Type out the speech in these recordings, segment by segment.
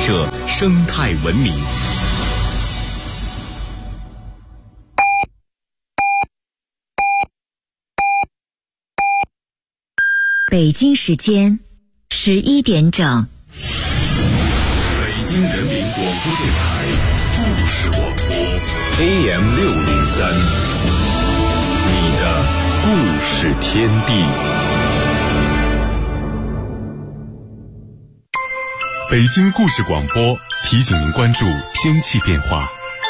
设生态文明。 北京时间11点整。 北京人民广播电台故事广播 AM603，你的故事天地。北京故事广播提醒您关注天气变化。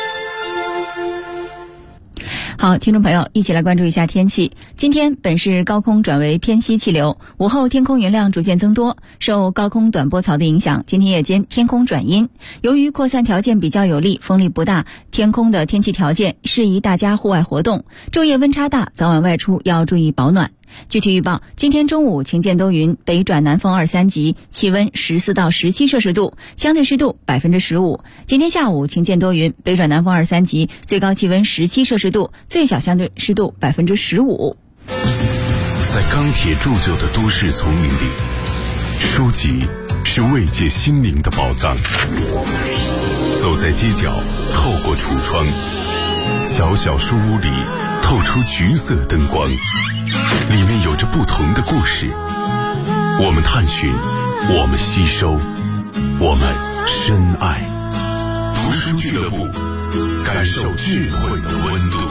好，听众朋友，一起来关注一下天气。今天本市高空转为偏西气流，午后天空云量逐渐增多，受高空短波槽的影响，今天夜间天空转阴。由于扩散条件比较有利，风力不大，天空的天气条件适宜大家户外活动。昼夜温差大，早晚外出要注意保暖。具体预报，今天中午晴间多云，北转南风2、3级，气温14到17摄氏度，相对湿度15%。今天下午晴间多云，北转南风2、3级，最高气温17摄氏度，最小相对湿度15%。 在钢铁铸就的都市丛林里，书籍是慰藉心灵的宝藏。走在街角，透过橱窗，小小书屋里透出橘色灯光，里面有着不同的故事。我们探寻，我们吸收，我们深爱。读书俱乐部，感受智慧的温度。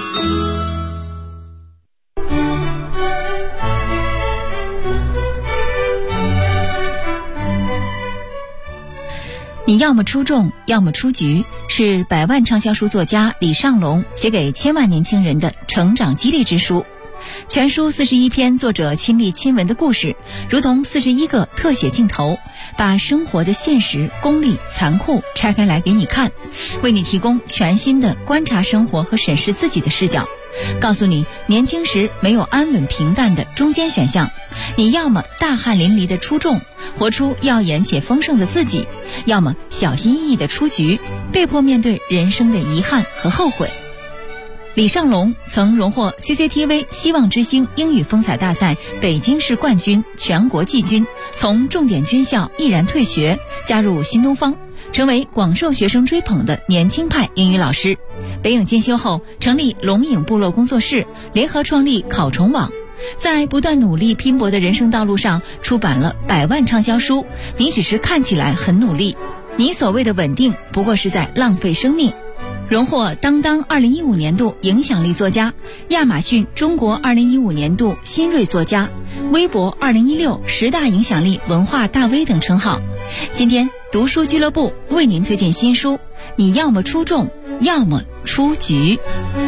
你要么出众，要么出局，是百万畅销书作家李尚龙写给千万年轻人的成长激励之书。全书41篇作者亲历亲闻的故事，如同41个特写镜头，把生活的现实、功利、残酷拆开来给你看，为你提供全新的观察生活和审视自己的视角，告诉你年轻时没有安稳平淡的中间选项。你要么大汗淋漓的出众，活出耀眼且丰盛的自己，要么小心翼翼的出局，被迫面对人生的遗憾和后悔。李尚龙曾荣获 CCTV 希望之星英语风采大赛北京市冠军、全国季军，从重点军校毅然退学，加入新东方，成为广受学生追捧的年轻派英语老师。北影进修后，成立龙影部落工作室，联合创立考虫网。在不断努力拼搏的人生道路上，出版了100万畅销书。你只是看起来很努力，你所谓的稳定，不过是在浪费生命。荣获当当2015年度影响力作家，亚马逊中国2015年度新锐作家，微博201610大影响力文化大 V 等称号。今天读书俱乐部为您推荐新书，你要么出众，要么出局。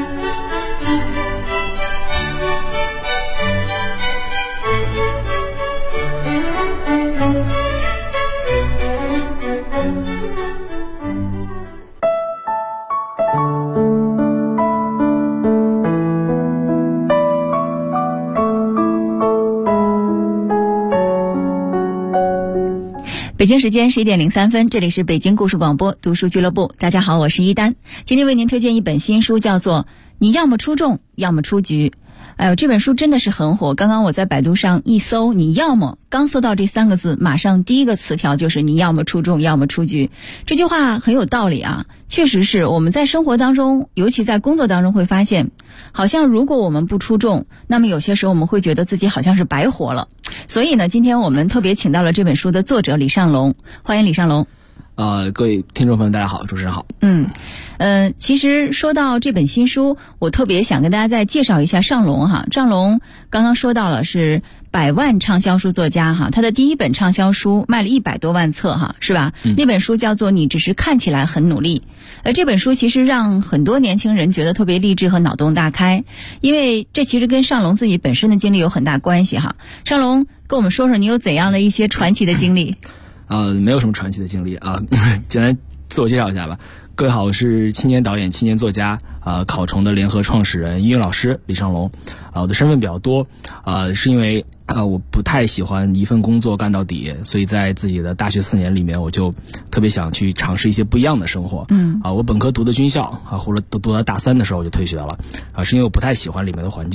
北京时间11点03分，这里是北京故事广播读书俱乐部。大家好，我是一丹，今天为您推荐一本新书，叫做《你要么出众，要么出局》。哎呦，这本书真的是很火。刚刚我在百度上一搜，你要么，刚搜到这3个字，马上第一个词条就是你要么出众，要么出局。这句话很有道理啊，确实是我们在生活当中，尤其在工作当中会发现，好像如果我们不出众，那么有些时候我们会觉得自己好像是白活了。所以呢，今天我们特别请到了这本书的作者李尚龙，欢迎李尚龙。 各位听众朋友大家好，主持人好。 其实说到这本新书，我特别想跟大家再介绍一下尚龙哈。尚龙刚刚说到了是100万畅销书作家哈，他的第一本畅销书卖了100多万册哈，是吧？那本书叫做《你只是看起来很努力》。这本书其实让很多年轻人觉得特别励志和脑洞大开，因为这其实跟尚龙自己本身的经历有很大关系哈。尚龙跟我们说说你有怎样的一些传奇的经历？ 没有什么传奇的经历啊，简单自我介绍一下吧。各位好，我是青年导演、青年作家，考虫的联合创始人、英语老师李尚龙。我的身份比较多，是因为我不太喜欢一份工作干到底，所以在自己的大学4年里面，我就特别想去尝试一些不一样的生活。我本科读的军校，读到大3的时候我就退学了，是因为我不太喜欢里面的环境。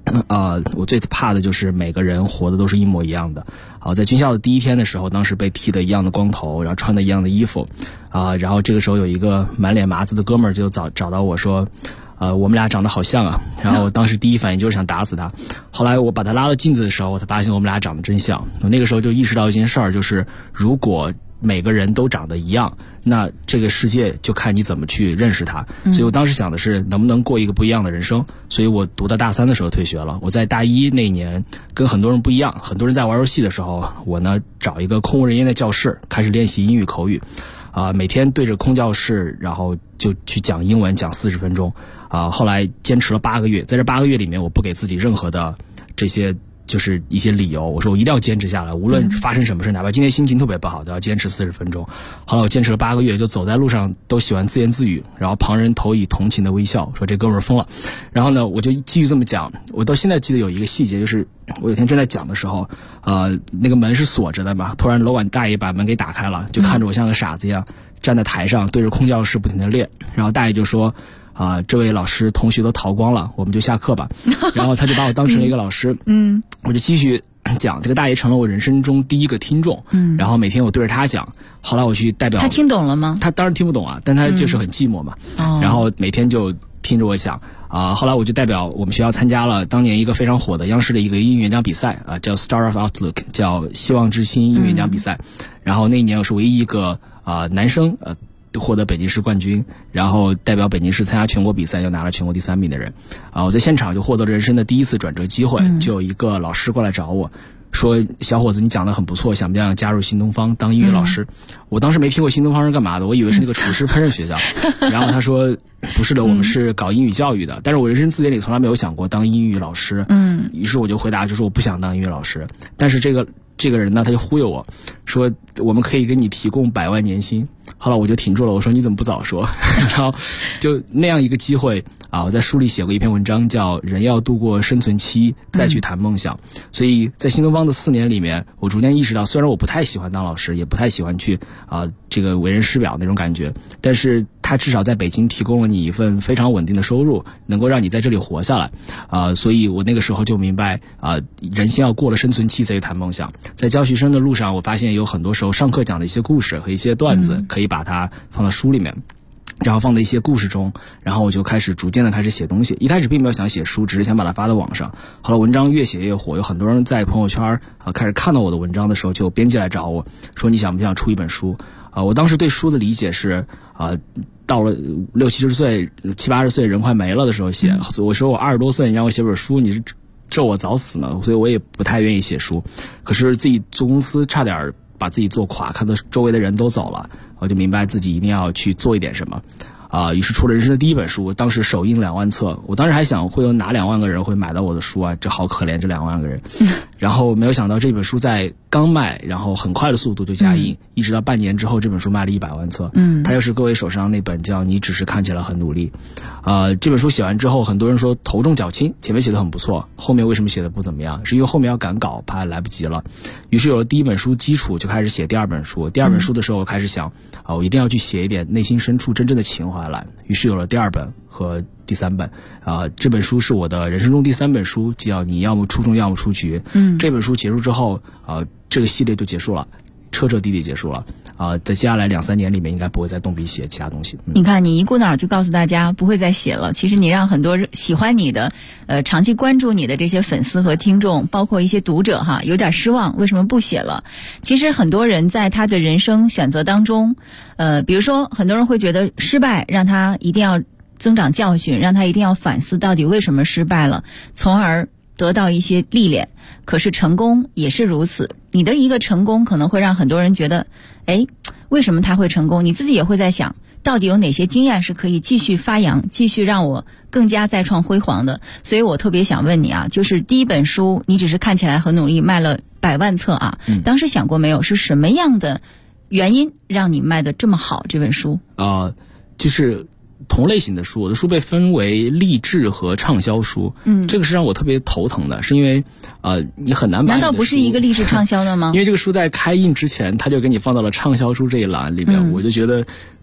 我最怕的就是每个人活的都是一模一样的。在军校的第一天的时候，当时被剃的一样的光头，然后穿的一样的衣服，然后这个时候有一个满脸麻子的哥们儿就找到我说，我们俩长得好像啊。然后我当时第一反应就是想打死他。后来我把他拉到镜子的时候，我才发现我们俩长得真像。我那个时候就意识到一件事儿，就是如果每个人都长得一样，那这个世界就看你怎么去认识它。所以我当时想的是能不能过一个不一样的人生。所以我读到大3的时候退学了。我在大1那一年跟很多人不一样，很多人在玩游戏的时候，我呢找一个空无人烟的教室开始练习英语口语。每天对着空教室，然后就去讲英文，讲40分钟。后来坚持了8个月，在这8个月里面，我不给自己任何的这些就是一些理由，我说我一定要坚持下来，无论发生什么事，哪怕今天心情特别不好，都要坚持40分钟。后来我坚持了8个月，就走在路上都喜欢自言自语，然后旁人投以同情的微笑，说这哥们儿疯了。然后呢，我就继续这么讲。我到现在记得有一个细节，就是我有天正在讲的时候，那个门是锁着的嘛，突然楼管大爷把门给打开了，就看着我像个傻子一样站在台上，对着空教室不停地练。然后大爷就说，这位老师同学都逃光了，我们就下课吧。然后他就把我当成了一个老师。我就继续讲。这个大爷成了我人生中第一个听众。然后每天我对着他讲。后来我去代表他听懂了吗？ 他当然听不懂啊，但他就是很寂寞嘛。然后每天就听着我讲。后来我就代表我们学校参加了当年一个非常火的央视的一个英语演讲比赛，叫 Star of Outlook， 叫希望之星英语演讲比赛。然后那一年我是唯一一个男生获得北京市冠军，然后代表北京市参加全国比赛，又拿了全国第3名的人。我在现场就获得了人生的第一次转折机会。就有一个老师过来找我说，小伙子你讲得很不错，想不想加入新东方当英语老师？我当时没听过新东方是干嘛的，我以为是那个厨师烹饪学校。然后他说不是的，我们是搞英语教育的。但是我人生字典里从来没有想过当英语老师。于是我就回答，就说我不想当英语老师。但是这个人呢，他就忽悠我说我们可以给你提供100万年薪。后来我就挺住了，我说你怎么不早说？然后就那样一个机会我在书里写过一篇文章，叫人要度过生存期再去谈梦想。所以在新东方的4年里面，我逐渐意识到，虽然我不太喜欢当老师，也不太喜欢去这个为人师表那种感觉，但是他至少在北京提供了你一份非常稳定的收入，能够让你在这里活下来。所以我那个时候就明白人先要过了生存期再去谈梦想。在教学生的路上，我发现有很多时候上课讲的一些故事和一些段子，可以把它放到书里面，然后放在一些故事中，然后我就逐渐的开始写东西。一开始并没有想写书，只是想把它发到网上。后来文章越写越火，有很多人在朋友圈开始看到我的文章的时候，就编辑来找我说你想不想出一本书？我当时对书的理解是到了60、70岁、70、80岁人快没了的时候写。我说我20多岁你让我写本书，你是咒我早死呢，所以我也不太愿意写书。可是自己做公司差点把自己做垮，看到周围的人都走了，我就明白自己一定要去做一点什么。于是出了人生的第一本书，当时首印2万册。我当时还想会有哪2万个人会买到我的书啊，这好可怜这2万个人。然后没有想到这本书在刚卖，然后很快的速度就加印，一直到半年之后这本书卖了100万册。它就是各位手上那本叫你只是看起来很努力。这本书写完之后，很多人说头重脚轻，前面写的很不错，后面为什么写的不怎么样？是因为后面要赶稿，怕来不及了。于是有了第一本书基础，就开始写第2本书。第2本书的时候我开始想我一定要去写一点内心深处真正的情怀来。于是有了第2本和第3本。这本书是我的人生中第3本书，叫你要么出众要么出局。这本书结束之后这个系列就结束了，彻彻底底结束了。在接下来2、3年里面应该不会再动笔写其他东西。 你看你一股脑就告诉大家不会再写了，其实你让很多喜欢你的长期关注你的这些粉丝和听众，包括一些读者有点失望，为什么不写了？其实很多人在他的人生选择当中比如说很多人会觉得失败让他一定要增长教训，让他一定要反思到底为什么失败了，从而得到一些历练。可是成功也是如此，你的一个成功可能会让很多人觉得为什么他会成功？你自己也会在想到底有哪些经验是可以继续发扬，继续让我更加再创辉煌的。所以我特别想问你就是第一本书你只是看起来很努力，卖了100万册当时想过没有是什么样的原因让你卖得这么好这本书？ 就是同类型的书，我的书被分为励志和畅销书。这个是让我特别头疼的，是因为你很难把你的书，难道不是一个励志畅销的吗？ 因为这个书在开印之前他就给你放到了畅销书这一栏里面。我就觉得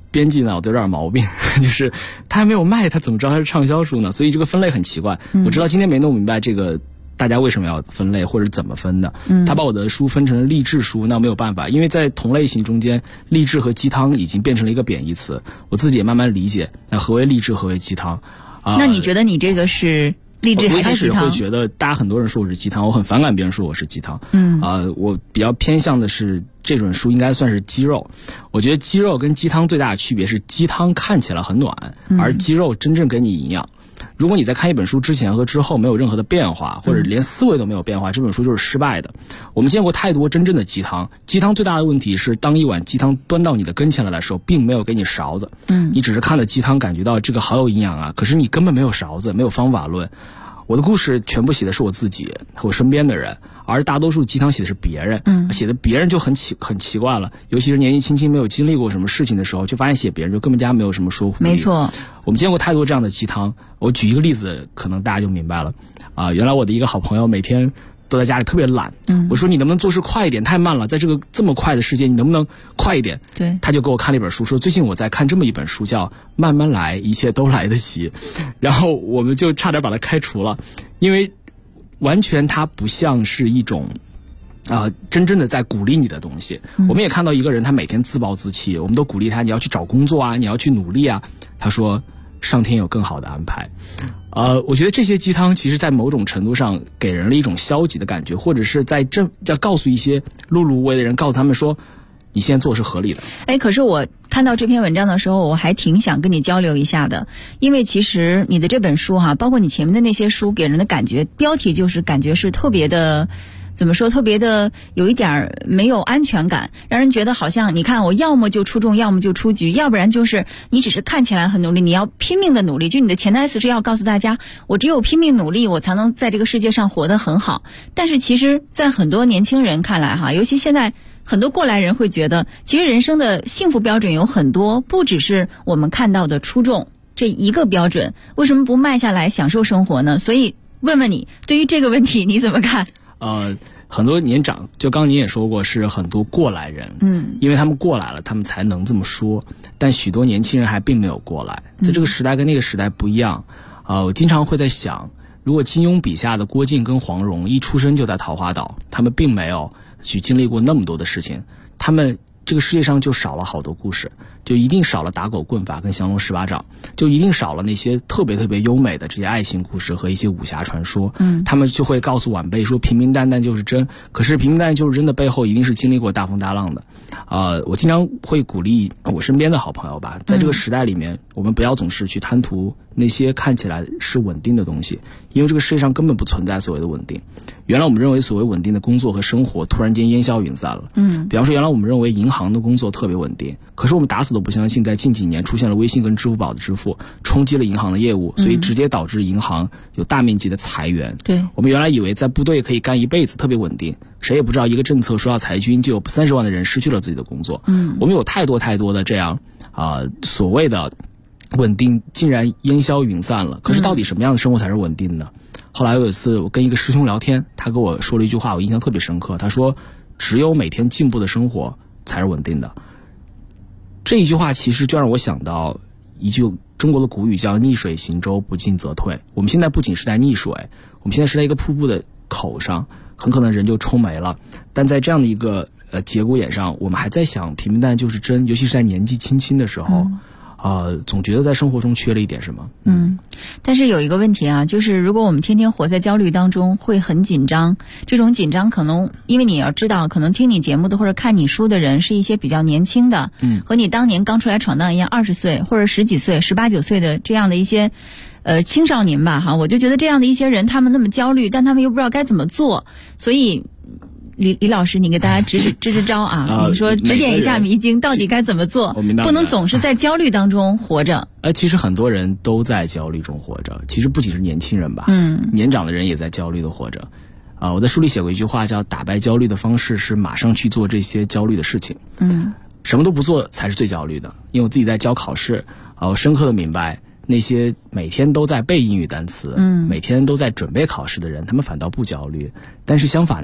编辑脑子有点毛病，就是他还没有卖，他怎么知道他是畅销书呢？所以这个分类很奇怪。我知道今天没弄明白这个大家为什么要分类或者怎么分的。他把我的书分成了励志书，那没有办法，因为在同类型中间，励志和鸡汤已经变成了一个贬义词。我自己也慢慢理解，那何为励志，何为鸡汤？ 那你觉得你这个是励志还是鸡汤？ 我一开始会觉得大家很多人说我是鸡汤，我很反感别人说我是鸡汤。我比较偏向的是这本书应该算是鸡肉。我觉得鸡肉跟鸡汤最大的区别是，鸡汤看起来很暖，而鸡肉真正给你营养。如果你在看一本书之前和之后没有任何的变化，或者连思维都没有变化，这本书就是失败的。我们见过太多真正的鸡汤，鸡汤最大的问题是，当一碗鸡汤端到你的跟前来的时候，并没有给你勺子。你只是看了鸡汤，感觉到这个好有营养啊，可是你根本没有勺子，没有方法论。我的故事全部写的是我自己和我身边的人，而大多数鸡汤写的是别人。写的别人就很奇怪了，尤其是年纪轻轻没有经历过什么事情的时候，就发现写别人就根本加没有什么说服力。 没错， 我们见过太多这样的鸡汤。我举一个例子，可能大家就明白了。原来我的一个好朋友每天都在家里特别懒。我说你能不能做事快一点，太慢了，在这个这么快的世界，你能不能快一点？ 对， 他就给我看了一本书，说最近我在看这么一本书，叫《慢慢来，一切都来得及》。然后我们就差点把他开除了，因为完全它不像是一种真正的在鼓励你的东西。我们也看到一个人，他每天自暴自弃，我们都鼓励他，你要去找工作啊，你要去努力啊。他说上天有更好的安排。我觉得这些鸡汤其实在某种程度上给人了一种消极的感觉，或者是在要告诉一些碌碌无为的人，告诉他们说你现在做是合理的。 可是我看到这篇文章的时候，我还挺想跟你交流一下的，因为其实你的这本书包括你前面的那些书，给人的感觉，标题就是感觉是特别的，怎么说，特别的有一点没有安全感，让人觉得好像你看我要么就出众，要么就出局，要不然就是你只是看起来很努力，你要拼命的努力，就你的潜台词是要告诉大家，我只有拼命努力，我才能在这个世界上活得很好。但是其实在很多年轻人看来尤其现在很多过来人会觉得，其实人生的幸福标准有很多，不只是我们看到的出众这一个标准，为什么不慢下来享受生活呢？所以问问你，对于这个问题你怎么看？ 很多年长，就刚您也说过，是很多过来人，因为他们过来了，他们才能这么说。但许多年轻人还并没有过来，在这个时代跟那个时代不一样。我经常会在想，如果金庸笔下的郭靖跟黄蓉一出生就在桃花岛，他们并没有去经历过那么多的事情，他们这个世界上就少了好多故事，就一定少了打狗棍法跟降龙十八掌，就一定少了那些特别特别优美的这些爱情故事和一些武侠传说。他们就会告诉晚辈说平平淡淡就是真，可是平平淡淡就是真的背后一定是经历过大风大浪的。我经常会鼓励我身边的好朋友吧，在这个时代里面，我们不要总是去贪图那些看起来是稳定的东西，因为这个世界上根本不存在所谓的稳定。原来我们认为所谓稳定的工作和生活突然间烟消云散了。比方说原来我们认为银行的工作特别稳定，可是我们打死都不相信在近几年出现了微信跟支付宝的支付，冲击了银行的业务，所以直接导致银行有大面积的裁员。 对， 我们原来以为在部队可以干一辈子特别稳定，谁也不知道一个政策说要裁军，就有30万的人失去了自己的工作。我们有太多太多的这样所谓的稳定竟然烟消云散了。可是到底什么样的生活才是稳定呢？后来有一次我跟一个师兄聊天，他跟我说了一句话，我印象特别深刻。他说只有每天进步的生活才是稳定的。这一句话其实就让我想到一句中国的古语，叫逆水行舟，不进则退。我们现在不仅是在逆水，我们现在是在一个瀑布的口上，很可能人就冲没了。但在这样的一个节骨眼上，我们还在想平平淡淡就是真，尤其是在年纪轻轻的时候，总觉得在生活中缺了一点什么。 但是有一个问题就是如果我们天天活在焦虑当中，会很紧张。这种紧张可能因为你要知道，可能听你节目的或者看你书的人是一些比较年轻的，和你当年刚出来闯荡一样，20岁或者10几岁、18、19岁的这样的一些青少年吧我就觉得这样的一些人，他们那么焦虑，但他们又不知道该怎么做。所以李老师，你给大家支招你说指点一下迷津，到底该怎么做？ 我明白， 不能总是在焦虑当中活着。 其实很多人都在焦虑中活着，其实不仅是年轻人吧，年长的人也在焦虑的活着。我在书里写过一句话，叫打败焦虑的方式是马上去做这些焦虑的事情。什么都不做才是最焦虑的。因为我自己在教考试，我深刻的明白，那些每天都在背英语单词，每天都在准备考试的人，他们反倒不焦虑。但是相反呢，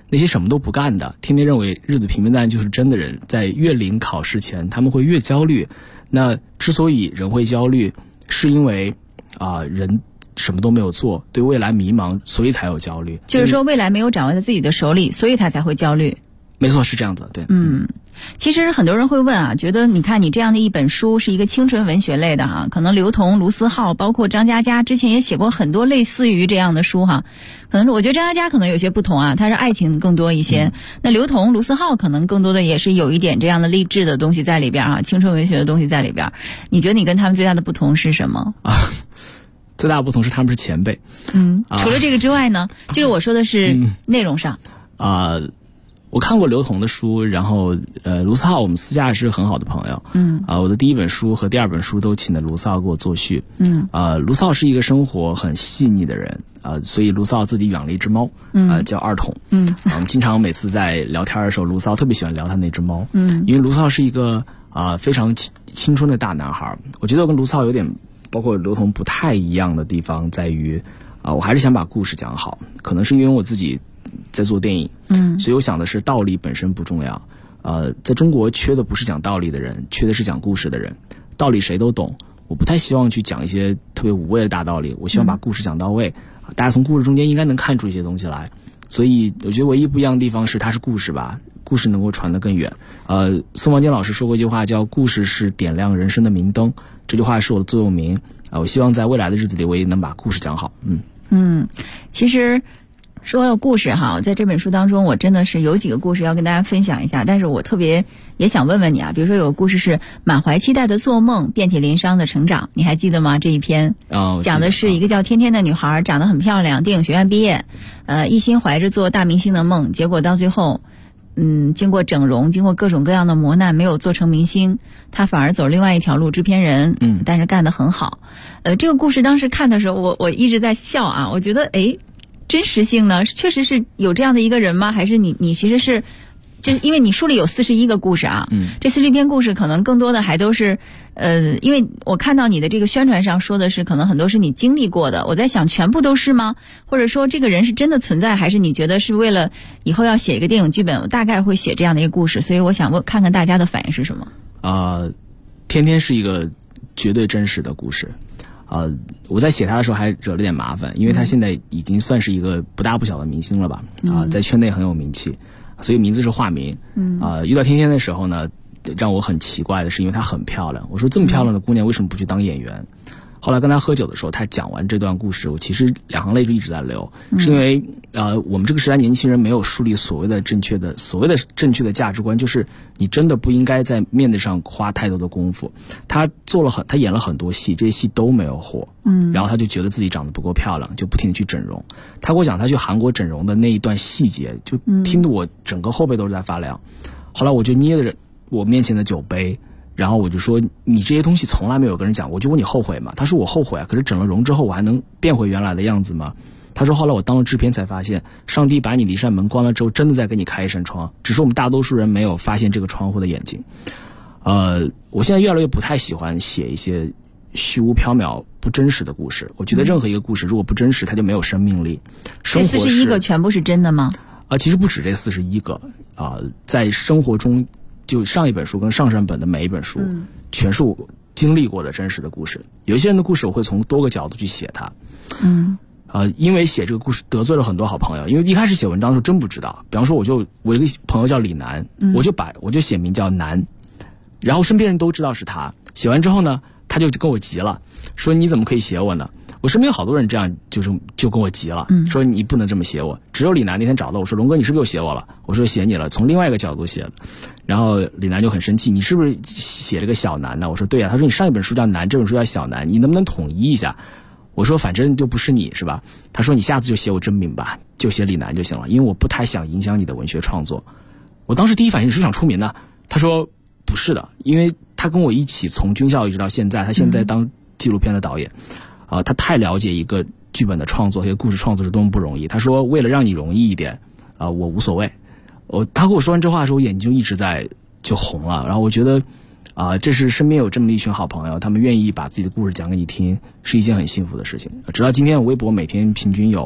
那些什么都不干的，天天认为日子平平淡淡就是真的人，在越临考试前他们会越焦虑。那之所以人会焦虑，是因为人什么都没有做，对未来迷茫，所以才有焦虑。 就是说未来没有掌握在自己的手里，所以他才会焦虑。 没错，是这样子，对。 其实很多人会问啊，觉得你看你这样的一本书是一个青春文学类的哈，可能刘同、卢思浩包括张嘉佳之前也写过很多类似于这样的书哈。可能是我觉得张嘉佳可能有些不同啊，他是爱情更多一些。那刘同、卢思浩可能更多的也是有一点这样的励志的东西在里边啊，青春文学的东西在里边。你觉得你跟他们最大的不同是什么？ 最大的不同是他们是前辈。 除了这个之外呢，就是我说的是内容上。 我看过刘同的书，然后卢思浩我们私下是很好的朋友。我的第一本书和第二本书都请了卢思浩给我作序。卢思浩是一个生活很细腻的人，所以卢思浩自己养了一只猫，叫二筒。我们经常每次在聊天的时候，卢思浩特别喜欢聊他那只猫。因为卢思浩是一个非常青春的大男孩。我觉得我跟卢思浩有点包括刘同不太一样的地方在于，我还是想把故事讲好，可能是因为我自己在做电影，所以我想的是道理本身不重要。在中国缺的不是讲道理的人，缺的是讲故事的人。道理谁都懂，我不太希望去讲一些特别无谓的大道理，我希望把故事讲到位，大家从故事中间应该能看出一些东西来。所以我觉得唯一不一样的地方是它是故事吧，故事能够传得更远。宋王坚老师说过一句话叫故事是点亮人生的明灯，这句话是我的座右铭。我希望在未来的日子里我也能把故事讲好。 其实说到故事哈，在这本书当中我真的是有几个故事要跟大家分享一下，但是我特别也想问问你啊，比如说有个故事是满怀期待的做梦，遍体鳞伤的成长，你还记得吗？这一篇讲的是一个叫天天的女孩，长得很漂亮，电影学院毕业，一心怀着做大明星的梦，结果到最后经过整容，经过各种各样的磨难，没有做成明星，她反而走另外一条路，制片人，但是干得很好。这个故事当时看的时候，我一直在笑啊，我觉得真实性呢，确实是有这样的一个人吗？还是你其实是，就是因为你书里有41个故事啊，这41篇故事可能更多的还都是，因为我看到你的这个宣传上说的是，可能很多是你经历过的，我在想全部都是吗？或者说这个人是真的存在，还是你觉得是为了以后要写一个电影剧本，我大概会写这样的一个故事，所以我想看看大家的反应是什么。 天天是一个绝对真实的故事。我在写他的时候还惹了点麻烦，因为他现在已经算是一个不大不小的明星了吧，在圈内很有名气，所以名字是化名。遇到天天的时候呢，让我很奇怪的是，因为她很漂亮，我说这么漂亮的姑娘为什么不去当演员？后来跟他喝酒的时候，他讲完这段故事，我其实两行泪就一直在流，是因为我们这个时代年轻人没有树立所谓的正确的价值观，就是你真的不应该在面子上花太多的功夫。他演了很多戏，这些戏都没有火，然后他就觉得自己长得不够漂亮，就不停地去整容。他给我讲他去韩国整容的那一段细节，就听得我整个后背都是在发凉。后来我就捏着我面前的酒杯，然后我就说，你这些东西从来没有跟人讲，我就问你后悔吗？他说我后悔啊，可是整了容之后我还能变回原来的样子吗？他说后来我当了制片才发现，上帝把你的一扇门关了之后，真的在给你开一扇窗，只是我们大多数人没有发现这个窗户的眼睛。我现在越来越不太喜欢写一些虚无缥缈不真实的故事，我觉得任何一个故事如果不真实，它就没有生命力。 这41个全部是真的吗？ 其实不止这41个在生活中，就上一本书跟上上本的每一本书，全是我经历过的真实的故事。有一些人的故事我会从多个角度去写它。因为写这个故事得罪了很多好朋友，因为一开始写文章的时候真不知道。比方说我一个朋友叫李楠，我就写名叫楠，然后身边人都知道是他。写完之后呢，他就跟我急了，说你怎么可以写我呢？我身边有好多人这样就跟我急了，说你不能这么写我。只有李楠那天找到我说，龙哥你是不是又写我了？我说写你了，从另外一个角度写的。然后李楠就很生气，你是不是写这个小楠呢？我说对啊。他说你上一本书叫楠，这本书叫小楠，你能不能统一一下？我说反正就不是你是吧？他说你下次就写我真名吧，就写李楠就行了，因为我不太想影响你的文学创作。我当时第一反应是想出名呢。他说不是的，因为他跟我一起从军校一直到现在，他现在当纪录片的导演。他太了解一个剧本的创作和一个故事创作是多么不容易。他说为了让你容易一点，我无所谓。他跟我说完这话的时候，我眼睛就一直就红了。然后我觉得这是身边有这么一群好朋友，他们愿意把自己的故事讲给你听，是一件很幸福的事情。直到今天，我微博每天平均有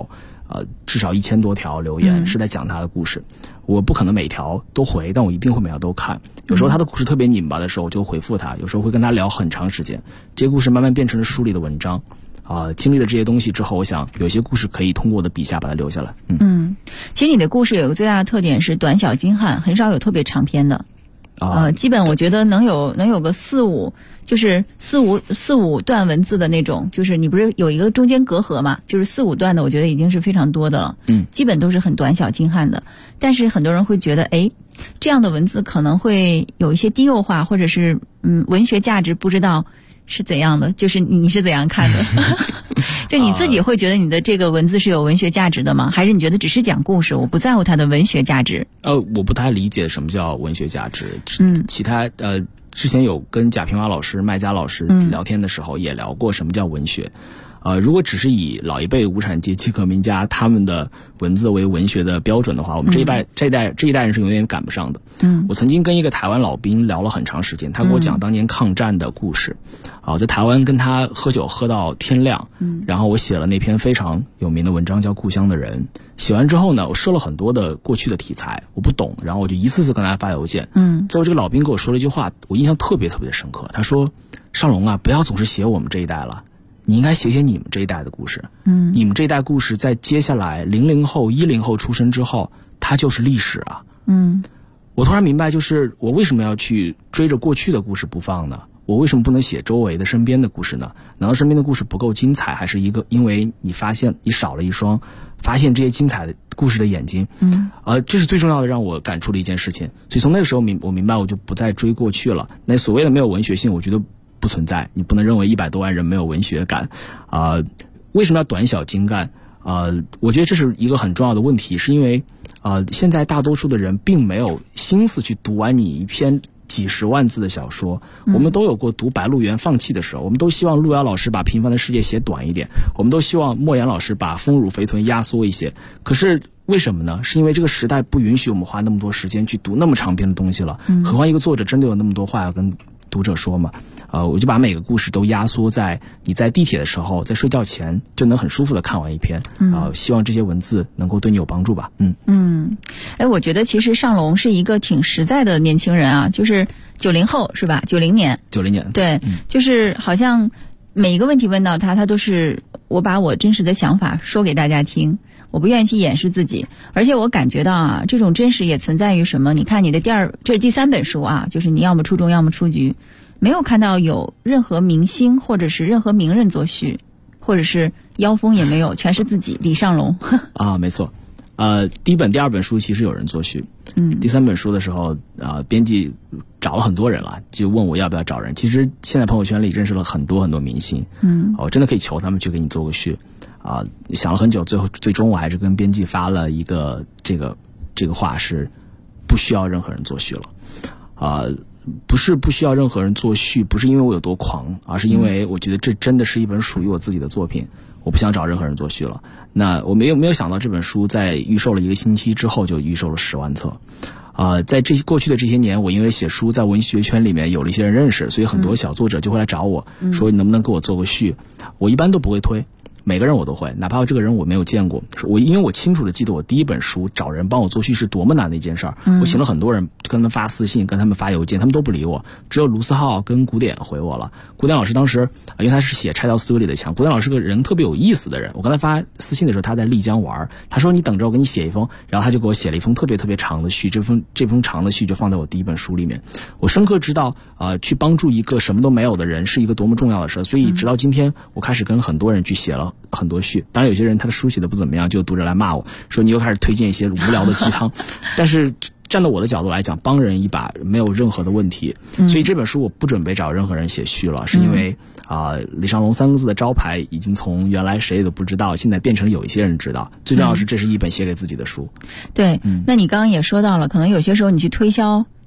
至少1000多条留言是在讲他的故事。我不可能每条都回，但我一定会每条都看。有时候他的故事特别拧巴的时候，我就回复他；有时候会跟他聊很长时间。这些故事慢慢变成了书里的文章。经历了这些东西之后，我想有些故事可以通过我的笔下把它留下来。 其实你的故事有个最大的特点是短小精悍，很少有特别长篇的。基本我觉得能有个就是四五段文字的那种，就是你不是有一个中间隔阂嘛，就是4-5段的，我觉得已经是非常多的了。基本都是很短小精悍的。但是很多人会觉得，这样的文字可能会有一些低幼化，或者是文学价值不知道是怎样的，就是你是怎样看的？就你自己会觉得你的这个文字是有文学价值的吗？还是你觉得只是讲故事，我不在乎它的文学价值？ 我不太理解什么叫文学价值。其他之前有跟贾平凹老师、麦家老师聊天的时候，也聊过什么叫文学。如果只是以老一辈无产阶级革命家他们的文字为文学的标准的话，我们这一代人是永远赶不上的。我曾经跟一个台湾老兵聊了很长时间，他给我讲当年抗战的故事。在台湾跟他喝酒喝到天亮，然后我写了那篇非常有名的文章叫《故乡的人》。写完之后呢，我设了很多的过去的题材，我不懂，然后我就一次次跟他发邮件。最后这个老兵跟我说了一句话，我印象特别特别的深刻。他说：“尚龙啊，不要总是写我们这一代了。你应该写写你们这一代的故事。你们这一代故事在接下来00后、10后出生之后，它就是历史啊。我突然明白，就是我为什么要去追着过去的故事不放呢？我为什么不能写周围的身边的故事呢？难道身边的故事不够精彩，还是因为你发现你少了一双发现这些精彩的故事的眼睛？这是最重要的，让我感触的一件事情。所以从那个时候我明白，我就不再追过去了。那所谓的没有文学性，我觉得不存在。你不能认为100多万人没有文学感。为什么要短小精干？我觉得这是一个很重要的问题，是因为现在大多数的人并没有心思去读完你一篇几十万字的小说。我们都有过读白鹿原放弃的时候，我们都希望路遥老师把平凡的世界写短一点，我们都希望莫言老师把丰乳肥臀压缩一些。可是为什么呢？是因为这个时代不允许我们花那么多时间去读那么长篇的东西了。何况一个作者真的有那么多话要跟读者说嘛？我就把每个故事都压缩在你在地铁的时候，在睡觉前就能很舒服的看完一篇。希望这些文字能够对你有帮助吧。 我觉得其实尚龙是一个挺实在的年轻人啊，就是90后是吧？90年，对，就是好像每一个问题问到他都是我把我真实的想法说给大家听。我不愿意去掩饰自己，而且我感觉到啊，这种真实也存在于什么？你看你的这是第3本书啊，就是你要么出中，要么出局，没有看到有任何明星或者是任何名人作序，或者是妖风也没有，全是自己李尚龙。 没错。第1本、第2本书其实有人作序。第3本书的时候，编辑找了很多人了，就问我要不要找人。其实现在朋友圈里认识了很多很多明星，我真的可以求他们去给你做个序。想了很久，最终我还是跟编辑发了一个这个话，是不需要任何人作序了。不是不需要任何人作序，不是因为我有多狂，而是因为我觉得这真的是一本属于我自己的作品，我不想找任何人作序了。那我没有想到这本书在预售了1个星期之后就预售了10万册。在过去的这些年，我因为写书在文学圈里面有了一些人认识，所以很多小作者就会来找我，说你能不能给我做个序。我一般都不会推，每个人我都会，哪怕这个人我没有见过。因为我清楚的记得我第1本书找人帮我做序是多么难的一件事儿。我请了很多人，跟他们发私信，跟他们发邮件，他们都不理我，只有卢思浩跟古典回我了。古典老师当时因为他是写《拆掉思维里的墙》，古典老师是个人特别有意思的人。我跟他发私信的时候，他在丽江玩，他说你等着我给你写一封，然后他就给我写了一封特别特别长的序。这封长的序就放在我第1本书里面。我深刻知道去帮助一个什么都没有的人是一个多么重要的事，所以直到今天我开始跟很多人去写了很多序。当然有些人他的书写的不怎么样，就有读者来骂我说你又开始推荐一些无聊的鸡汤。但是站到我的角度来讲，帮人一把没有任何的问题。所以这本书我不准备找任何人写序了，是因为李尚龙3个字的招牌已经从原来谁也都不知道，现在变成有一些人知道。最重要的是这是一本写给自己的书。 对，那你刚刚也说到了，可能有些时候你去推销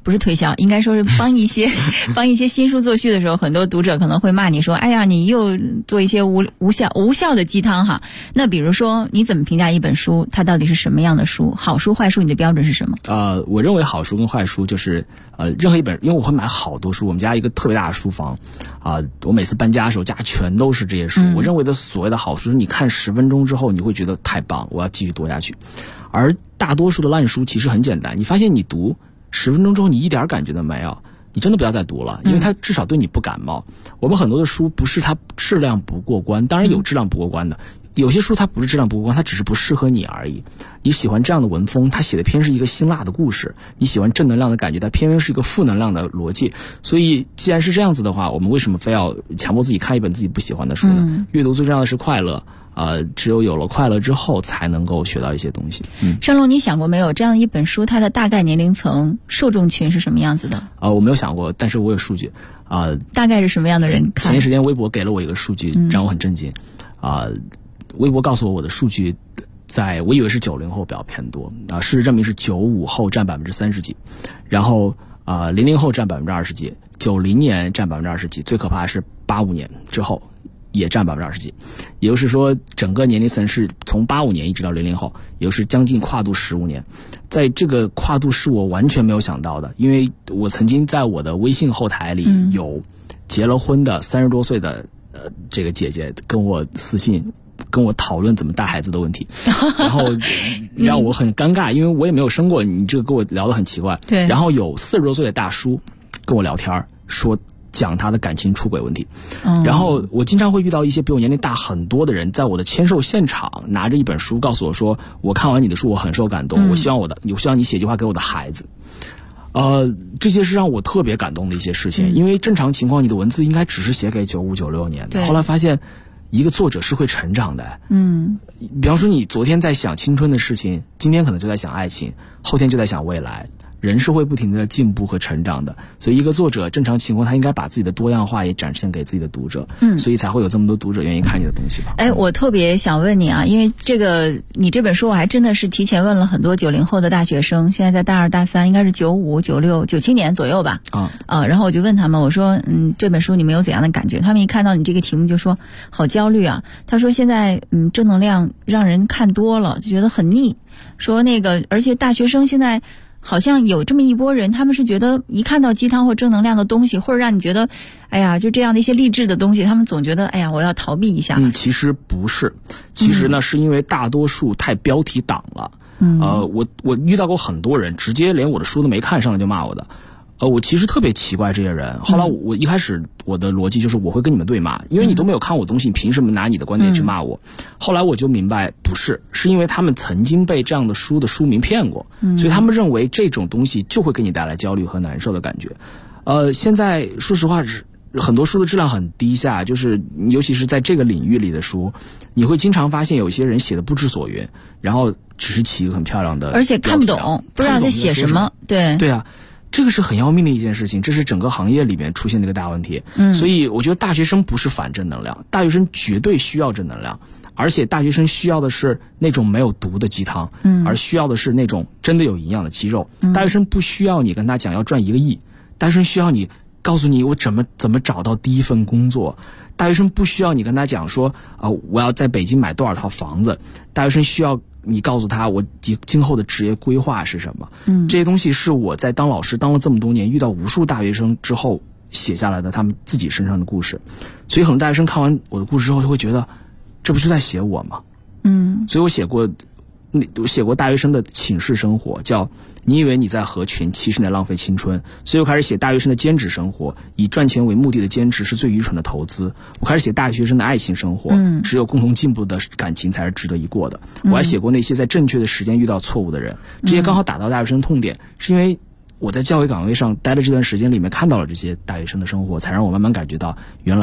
不是推销，应该说是帮一些新书做序的时候，很多读者可能会骂你说，哎呀，你又做一些无效的鸡汤哈。那比如说，你怎么评价一本书，它到底是什么样的书？好书坏书，你的标准是什么？ 我认为好书跟坏书就是任何一本，因为我会买好多书，我们家一个特别大的书房我每次搬家的时候家全都是这些书。我认为的所谓的好书是你看10分钟之后你会觉得太棒，我要继续读下去。而大多数的烂书其实很简单，你发现你读10分钟之后你一点感觉都没有，你真的不要再读了，因为它至少对你不感冒。我们很多的书不是它质量不过关，当然有质量不过关的，有些书它不是质量不过关，它只是不适合你而已。你喜欢这样的文风，它写的偏是一个辛辣的故事，你喜欢正能量的感觉，它偏是一个负能量的逻辑。所以既然是这样子的话，我们为什么非要强迫自己看一本自己不喜欢的书呢？阅读最重要的是快乐，只有了快乐之后才能够学到一些东西。 尚龙，你想过没有，这样一本书它的大概年龄层受众群是什么样子的？ 我没有想过，但是我有数据大概是什么样的人看？ 前一时间微博给了我一个数据，让我很震惊微博告诉我的数据，我以为是90后比较偏多事实证明是95后占30%几，然后00后占20%几，90年占20%几，最可怕的是85年之后也占20%几，也就是说整个年龄层是从85年一直到00后，也就是将近跨度15年。在这个跨度是我完全没有想到的，因为我曾经在我的微信后台里有结了婚的30多岁的这个姐姐跟我私信跟我讨论怎么带孩子的问题，然后让我很尴尬，因为我也没有生过，你这个跟我聊得很奇怪。 对。 然后有40多岁的大叔跟我聊天，说讲他的感情出轨问题。然后我经常会遇到一些比我年龄大很多的人，在我的签售现场拿着一本书告诉我说，我看完你的书我很受感动，我希望你写句话给我的孩子。这些是让我特别感动的一些事情，因为正常情况你的文字应该只是写给95、96年的，后来发现一个作者是会成长的。比方说你昨天在想青春的事情，今天可能就在想爱情，后天就在想未来。人是会不停的进步和成长的，所以一个作者正常情况他应该把自己的多样化也展现给自己的读者，所以才会有这么多读者愿意看你的东西吧。 我特别想问你啊，因为你这本书我还真的是提前问了很多90后的大学生，现在在大2、大3，应该是95、96、97年左右吧。然后我就问他们，我说这本书你们有怎样的感觉？他们一看到你这个题目就说好焦虑啊。他说现在正能量让人看多了就觉得很腻，说而且大学生现在好像有这么一波人，他们是觉得一看到鸡汤或正能量的东西，或者让你觉得哎呀就这样的一些励志的东西，他们总觉得哎呀我要逃避一下。 其实不是，其实呢是因为大多数太标题党了。我遇到过很多人直接连我的书都没看上来就骂我的。我其实特别奇怪这些人。后来我一开始我的逻辑就是我会跟你们对骂，因为你都没有看我东西，你凭什么拿你的观点去骂我？后来我就明白不是因为他们曾经被这样的书的书名骗过，所以他们认为这种东西就会给你带来焦虑和难受的感觉。现在说实话很多书的质量很低下，就是尤其是在这个领域里的书，你会经常发现有些人写的不知所云，然后只是起一个很漂亮的， 而且看不懂，不知道在写什么。对啊，这个是很要命的一件事情，这是整个行业里面出现的一个大问题。所以我觉得大学生不是反正能量，大学生绝对需要正能量，而且大学生需要的是那种没有毒的鸡汤，而需要的是那种真的有营养的鸡肉。大学生不需要你跟他讲要赚1个亿，大学生需要你告诉你我怎么找到第一份工作。大学生不需要你跟他讲说我要在北京买多少套房子，大学生需要你告诉他我今后的职业规划是什么。这些东西是我在当老师当了这么多年遇到无数大学生之后写下来的他们自己身上的故事。所以很多大学生看完我的故事之后就会觉得这不是在写我吗？所以我写过大学生的寝室生活，叫你以为你在合群，其实你在浪费青春。所以我开始写大学生的兼职生活，以赚钱为目的的兼职是最愚蠢的投资。我开始写大学生的爱情生活，只有共同进步的感情才是值得一过的。我还写过那些在正确的时间遇到错误的人，这些刚好打到大学生痛点，是因为我在教育岗位上待的这段时间里面看到了这些大学生的生活，才让我慢慢感觉到原来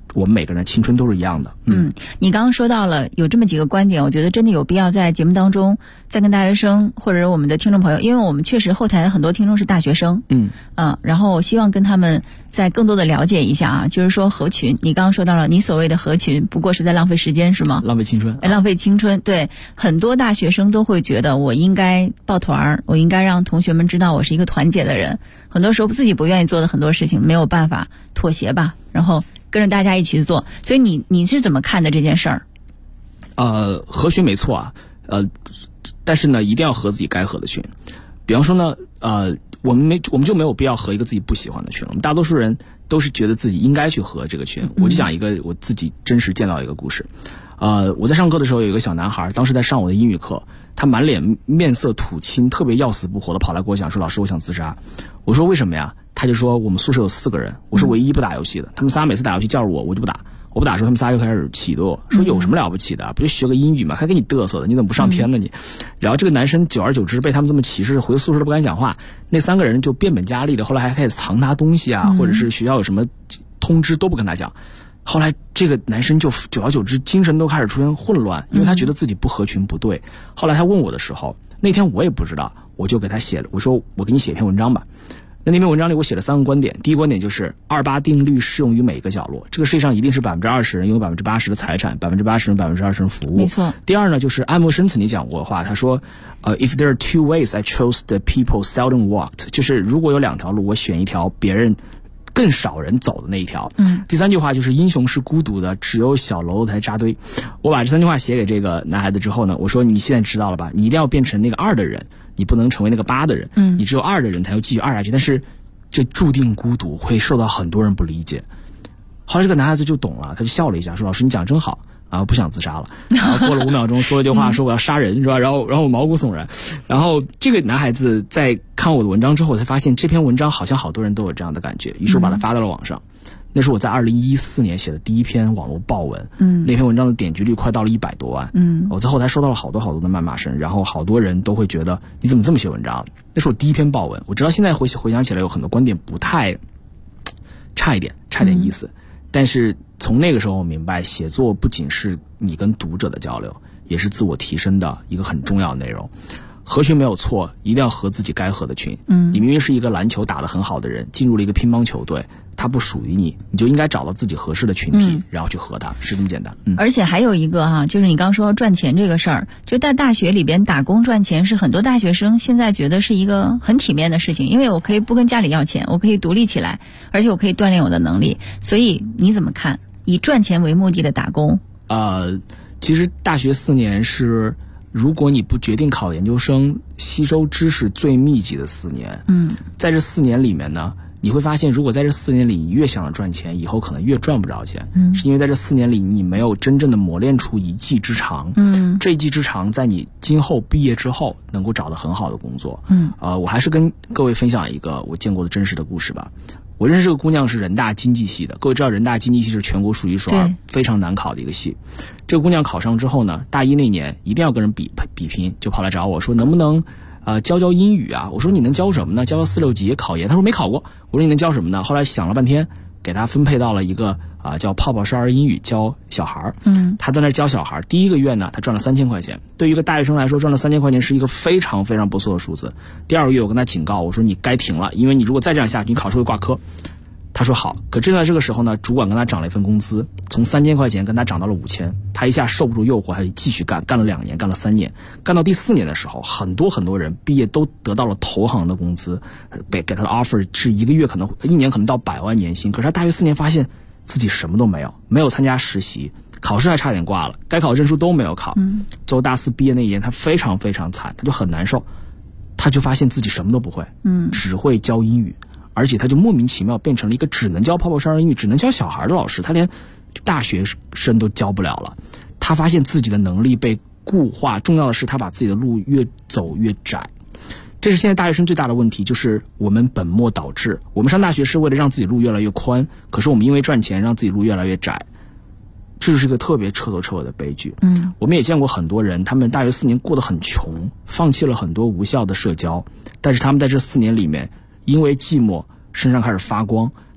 我们每个人的青春都是一样的。 你刚刚说到了有这么几个观点，我觉得真的有必要在节目当中再跟大学生或者我们的听众朋友，因为我们确实后台很多听众是大学生，然后我希望跟他们再更多的了解一下啊，就是说合群，你刚刚说到了，你所谓的合群不过是在浪费时间是吗？ 浪费青春， 浪费青春，对，很多大学生都会觉得我应该抱团，我应该让同学们知道我是一个团结的人，很多时候自己不愿意做的很多事情没有办法妥协吧，然后跟着大家一起做，所以你是怎么看的这件事儿？ 合群没错啊，但是呢，一定要合自己该合的群。比方说呢，我们就没有必要合一个自己不喜欢的群了。我们大多数人都是觉得自己应该去合这个群。我就讲一个我自己真实见到一个故事。我在上课的时候有一个小男孩，当时在上我的英语课，他满脸面色土青，特别要死不活的跑来跟我讲说：“老师，我想自杀。”我说：“为什么呀？”他就说：“我们宿舍有4个人，我是唯一不打游戏的，他们仨每次打游戏叫着我就不打。我不打的时候，他们仨就开始起怼我，说有什么了不起的，不就学个英语嘛，还给你嘚瑟的，你怎么不上天呢你？”然后这个男生久而久之被他们这么歧视，回宿舍都不敢讲话。那3个人就变本加厉的，后来还开始藏他东西啊，或者是学校有什么通知都不跟他讲。后来这个男生就久而久之精神都开始出现混乱，因为他觉得自己不合群不对。后来他问我的时候，那天我也不知道，我就给他写了，我说我给你写一篇文章吧。那篇文章里我写了3个观点，第一个观点就是28定律适用于每个角落，这个世界上一定是20%人拥有80%的财产，80%人20%人服务。 没错。 第二呢，就是爱默生曾经讲过的话，他说if there are 2 ways I chose the people seldom walked， 就是如果有2条路，我选一条别人更少人走的那一条。第3句话就是英雄是孤独的，只有小喽啰才扎堆。我把这3句话写给这个男孩子之后呢，我说你现在知道了吧，你一定要变成那个2的人，你不能成为那个8的人，你只有2的人才会继续2下去，但是这注定孤独，会受到很多人不理解。后来这个男孩子就懂了，他就笑了一下，说：“老师你讲真好啊，不想自杀了。”然后过了5秒钟说了一句话，说我要杀人，是吧？然后我毛骨悚然。然后这个男孩子在看我的文章之后，才发现这篇文章好像好多人都有这样的感觉，于是我把它发到了网上。那是我在2014年写的第一篇网络爆文，那篇文章的点击率快到了100多万，我在后台收到了好多的谩骂声，然后好多人都会觉得你怎么这么写文章？那是我第一篇爆文，我知道现在回想起来有很多观点不太差一点意思，但是从那个时候我明白，写作不仅是你跟读者的交流，也是自我提升的一个很重要的内容。合群没有错，一定要合自己该合的群。你明明是一个篮球打得很好的人，进入了一个乒乓球队，它不属于你，你就应该找到自己合适的群体，然后去合它，是这么简单。 而且还有一个就是你刚说赚钱这个事儿，就在大学里边打工赚钱是很多大学生现在觉得是一个很体面的事情，因为我可以不跟家里要钱，我可以独立起来，而且我可以锻炼我的能力。所以你怎么看以赚钱为目的的打工？ 其实大学4年是，如果你不决定考研究生，吸收知识最密集的4年。在这4年里面呢，你会发现，如果在这4年里你越想着赚钱，以后可能越赚不着钱。是因为在这4年里你没有真正的磨练出一技之长。这一技之长在你今后毕业之后能够找到很好的工作。我还是跟各位分享一个我见过的真实的故事吧。我认识这个姑娘是人大经济系的，各位知道人大经济系是全国数一数二非常难考的一个系。这个姑娘考上之后呢，大一那年一定要跟人比拼，就跑来找我说能不能教英语啊？我说你能教什么呢？教4、6级考研。他说没考过。我说你能教什么呢？后来想了半天，给他分配到了一个叫泡泡少儿英语，教小孩。他在那教小孩，第1个月呢他赚了3000块钱，对于一个大学生来说赚了3000块钱是一个非常非常不错的数字。第2个月我跟他警告，我说你该停了，因为你如果再这样下去，你考试会挂科。他说好，可正在这个时候呢，主管跟他涨了一份工资，从3000块钱跟他涨到了5000，他一下受不住诱惑，他就继续干了2年，干了3年，干到第4年的时候，很多人毕业都得到了投行的工资，给他的 offer 是1个月可能1年可能到100万年薪，可是他大学4年发现自己什么都没有，没有参加实习，考试还差点挂了，该考证书都没有考。最后大4毕业那一年，他非常非常惨，他就很难受，他就发现自己什么都不会，只会教英语。而且他就莫名其妙变成了一个只能教泡泡少儿英语，只能教小孩的老师，他连大学生都教不了了。他发现自己的能力被固化，重要的是他把自己的路越走越窄。这是现在大学生最大的问题，就是我们本末倒置。我们上大学是为了让自己路越来越宽，可是我们因为赚钱让自己路越来越窄，这就是一个特别彻头的悲剧。我们也见过很多人，他们大学4年过得很穷，放弃了很多无效的社交，但是他们在这4年里面因为寂寞身上开始发光，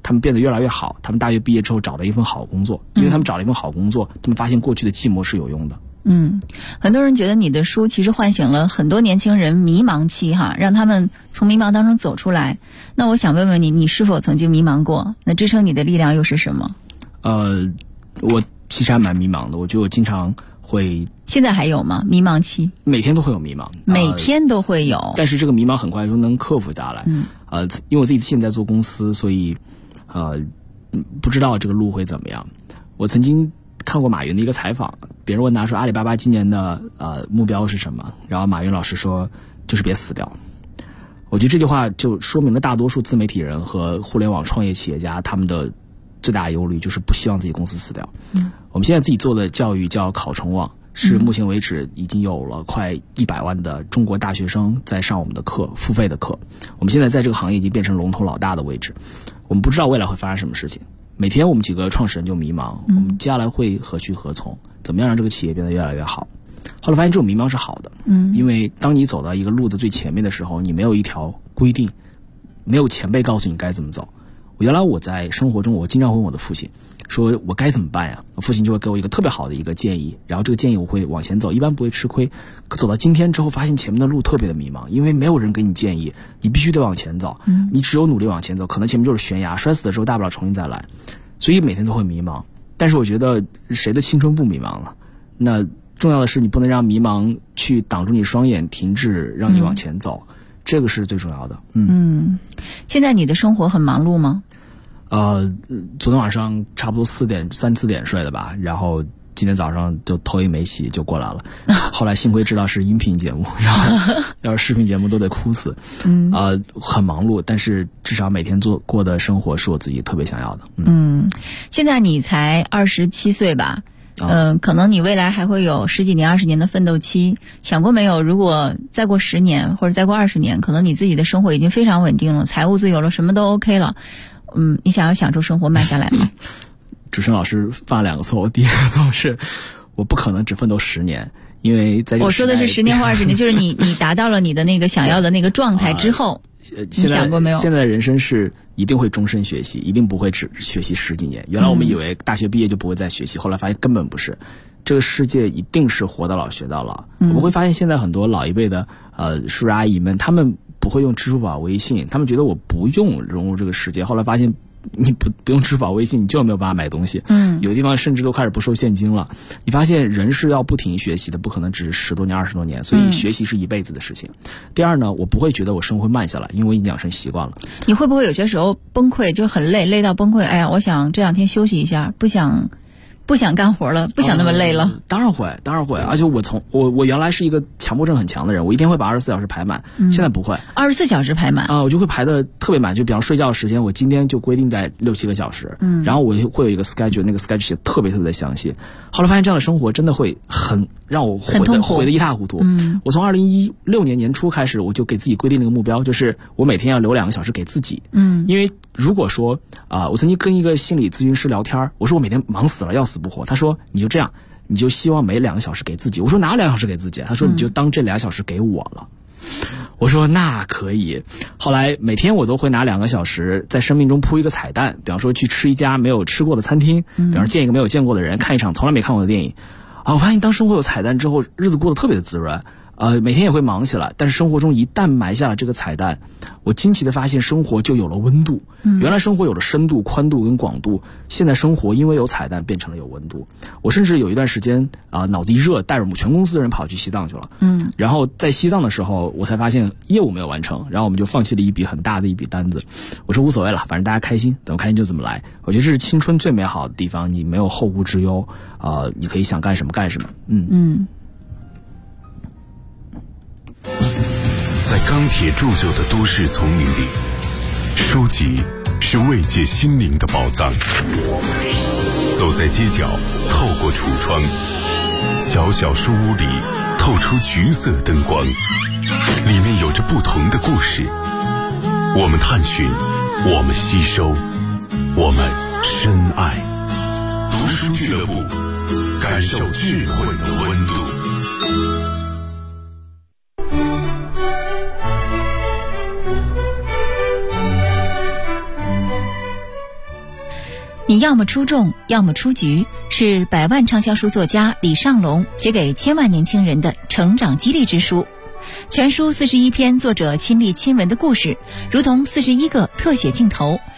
他们变得越来越好，他们大学毕业之后找了一份好工作，因为他们找了一份好工作，他们发现过去的寂寞是有用的。 很多人觉得你的书其实唤醒了很多年轻人迷茫期哈，让他们从迷茫当中走出来。那我想问问你，你是否曾经迷茫过？那支撑你的力量又是什么？ 我其实还蛮迷茫的，我觉得我经常会。 现在还有吗？迷茫期？ 每天都会有迷茫， 每天都会有。 但是这个迷茫很快就能克服下来。因为我自己现在做公司，所以不知道这个路会怎么样。我曾经看过马云的一个采访，别人问他说阿里巴巴今年的目标是什么，然后马云老师说就是别死掉。我觉得这句话就说明了大多数自媒体人和互联网创业企业家他们的最大的忧虑就是不希望自己公司死掉。我们现在自己做的教育叫考成网，是目前为止已经有了快100万的中国大学生在上我们的课，付费的课。我们现在在这个行业已经变成龙头老大的位置，我们不知道未来会发生什么事情。每天我们几个创始人就迷茫，我们接下来会何去何从？怎么样让这个企业变得越来越好？后来发现这种迷茫是好的，因为当你走到一个路的最前面的时候，你没有一条规定，没有前辈告诉你该怎么走。原来我在生活中，我经常会问我的父亲，说我该怎么办呀？我父亲就会给我一个特别好的一个建议，然后这个建议我会往前走，一般不会吃亏。可走到今天之后，发现前面的路特别的迷茫，因为没有人给你建议，你必须得往前走，你只有努力往前走，可能前面就是悬崖，摔死的时候大不了重新再来，所以每天都会迷茫。但是我觉得谁的青春不迷茫了？那重要的是你不能让迷茫去挡住你双眼，停滞，让你往前走，这个是最重要的。 现在你的生活很忙碌吗？ 昨天晚上差不多3、4点睡的吧，然后今天早上就头也没洗就过来了。后来幸亏知道是音频节目，然后要是视频节目都得哭死。很忙碌，但是至少每天过的生活是我自己特别想要的。 现在你才27岁吧？可能你未来还会有10几年、20年的奋斗期。想过没有，如果再过10年或者再过20年，可能你自己的生活已经非常稳定了，财务自由了，什么都 OK 了。你想要享受生活慢下来吗？ 主持人老师犯了2个错误。第一个错误是我不可能只奋斗10年，因为在这个我说的是10年或20年，就是你达到了你的那个想要的那个状态之后，你想过没有？ 现在的人生是一定会终身学习，一定不会只学习10几年。原来我们以为大学毕业就不会再学习，后来发现根本不是。这个世界一定是活到老学到老。我们会发现现在很多老一辈的叔叔阿姨们，他们不会用支付宝、微信，他们觉得我不用融入这个世界。后来发现你不用支付宝、微信，你就没有办法买东西。有的地方甚至都开始不收现金了。你发现人是要不停学习的，不可能只是10多年、20多年，所以学习是一辈子的事情。第二呢，我不会觉得我生活会慢下来，因为我已经养成习惯了。 你会不会有些时候崩溃，就很累，累到崩溃？哎呀，我想这2天休息一下，不想干活了，不想那么累了。 当然会，而且我原来是一个强迫症很强的人，我一天会把24小时排满，现在不会。 24小时排满我就会排的特别满，就比方睡觉的时间，我今天就规定在6、7个小时，然后我会有一个 schedule， 那个 schedule 写特别的详细。后来发现这样的生活真的会让我毁得一塌糊涂。我从2016年年初开始，我就给自己规定了一个目标，就是我每天要留2个小时给自己。因为如果说我曾经跟一个心理咨询师聊天，我说我每天忙死了，要死不活。他说你就这样，你就希望每2个小时给自己。我说哪2个小时给自己？他说你就当这2小时给我了。我说那可以。后来每天我都会拿2个小时在生命中铺一个彩蛋，比方说去吃一家没有吃过的餐厅，比方说见一个没有见过的人，看一场从来没看过的电影。我发现当生活有彩蛋之后，日子过得特别的滋润。每天也会忙起来，但是生活中一旦埋下了这个彩蛋，我惊奇的发现生活就有了温度。原来生活有了深度、宽度跟广度，现在生活因为有彩蛋变成了有温度。我甚至有一段时间脑子一热，带着我们全公司的人跑去西藏去了。然后在西藏的时候，我才发现业务没有完成，然后我们就放弃了一笔很大的一笔单子。我说无所谓了，反正大家开心，怎么开心就怎么来。我觉得这是青春最美好的地方，你没有后顾之忧，你可以想干什么干什么。 在钢铁铸就的都市丛林里，书籍是慰藉心灵的宝藏。走在街角，透过橱窗，小小书屋里透出橘色灯光，里面有着不同的故事。我们探寻，我们吸收，我们深爱。读书俱乐部，感受智慧的温度。 你要么出众，要么出局，是百万畅销书作家李尚龙写给千万年轻人的成长激励之书。全书41篇作者亲历亲闻的故事，如同41个特写镜头，